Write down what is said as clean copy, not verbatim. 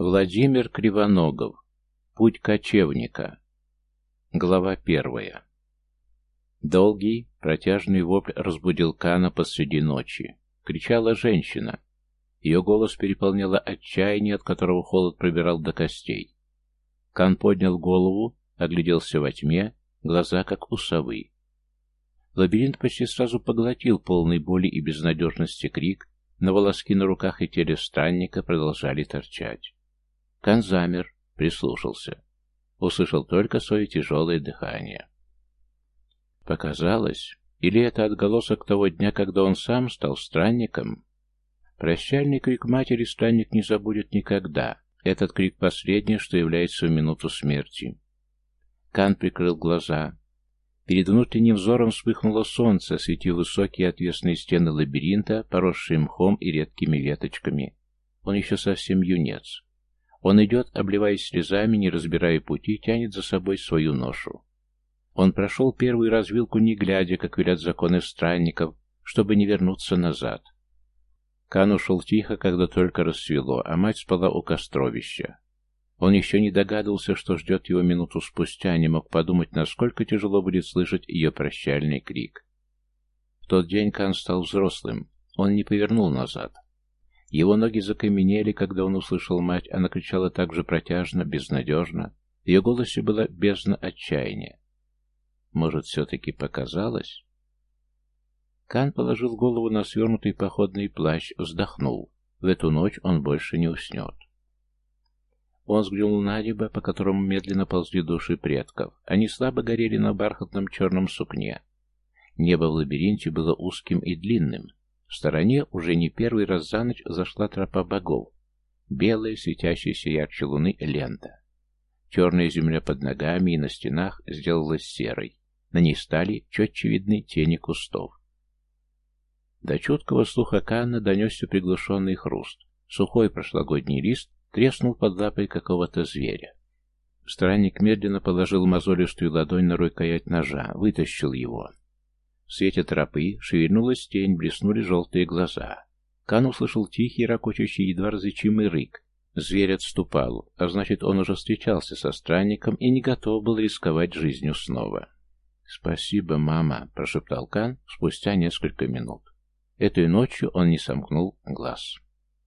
Владимир Кривоногов. Путь кочевника. Глава 1. Долгий, протяжный вопль разбудил Кана посреди ночи. Кричала женщина. Ее голос переполняло отчаяние, от которого холод пробирал до костей. Кан поднял голову, огляделся во тьме, глаза как у совы. Лабиринт почти сразу поглотил полный боли и безнадежности крик, но волоски на руках и теле странника продолжали торчать. Кан замер, прислушался. Услышал только свое тяжелое дыхание. Показалось, или это отголосок того дня, когда он сам стал странником? Прощальный крик матери странник не забудет никогда. Этот крик последний, что является в минуту смерти. Кан прикрыл глаза. Перед внутренним взором вспыхнуло солнце, осветив высокие отвесные стены лабиринта, поросшие мхом и редкими веточками. Он еще совсем юнец. Он идет, обливаясь слезами, не разбирая пути, тянет за собой свою ношу. Он прошел первую развилку, не глядя, как велят законы странников, чтобы не вернуться назад. Кан ушел тихо, когда только рассвело, а мать спала у костровища. Он еще не догадывался, что ждет его минуту спустя, не мог подумать, насколько тяжело будет слышать ее прощальный крик. В тот день Кан стал взрослым, он не повернул назад. Его ноги закаменели, когда он услышал мать, она кричала так же протяжно, безнадежно. В ее голосе была бездна отчаяния. Может, все-таки показалось? Кан положил голову на свернутый походный плащ, вздохнул. В эту ночь он больше не уснет. Он взглянул на небо, по которому медленно ползли души предков. Они слабо горели на бархатном черном сукне. Небо в лабиринте было узким и длинным. В стороне уже не первый раз за ночь зашла тропа богов. Белая, светящаяся ярче луны лента. Черная земля под ногами и на стенах сделалась серой. На ней стали четче видны тени кустов. До чуткого слуха Кана донесся приглушенный хруст. Сухой прошлогодний лист треснул под лапой какого-то зверя. Странник медленно положил мозолистую ладонь на рукоять ножа, вытащил его. В свете тропы шевельнулась тень, блеснули желтые глаза. Кан услышал тихий, ракочущий, едва различимый рык. Зверь отступал, а значит, он уже встречался со странником и не готов был рисковать жизнью снова. «Спасибо, мама», — прошептал Кан спустя несколько минут. Этой ночью он не сомкнул глаз.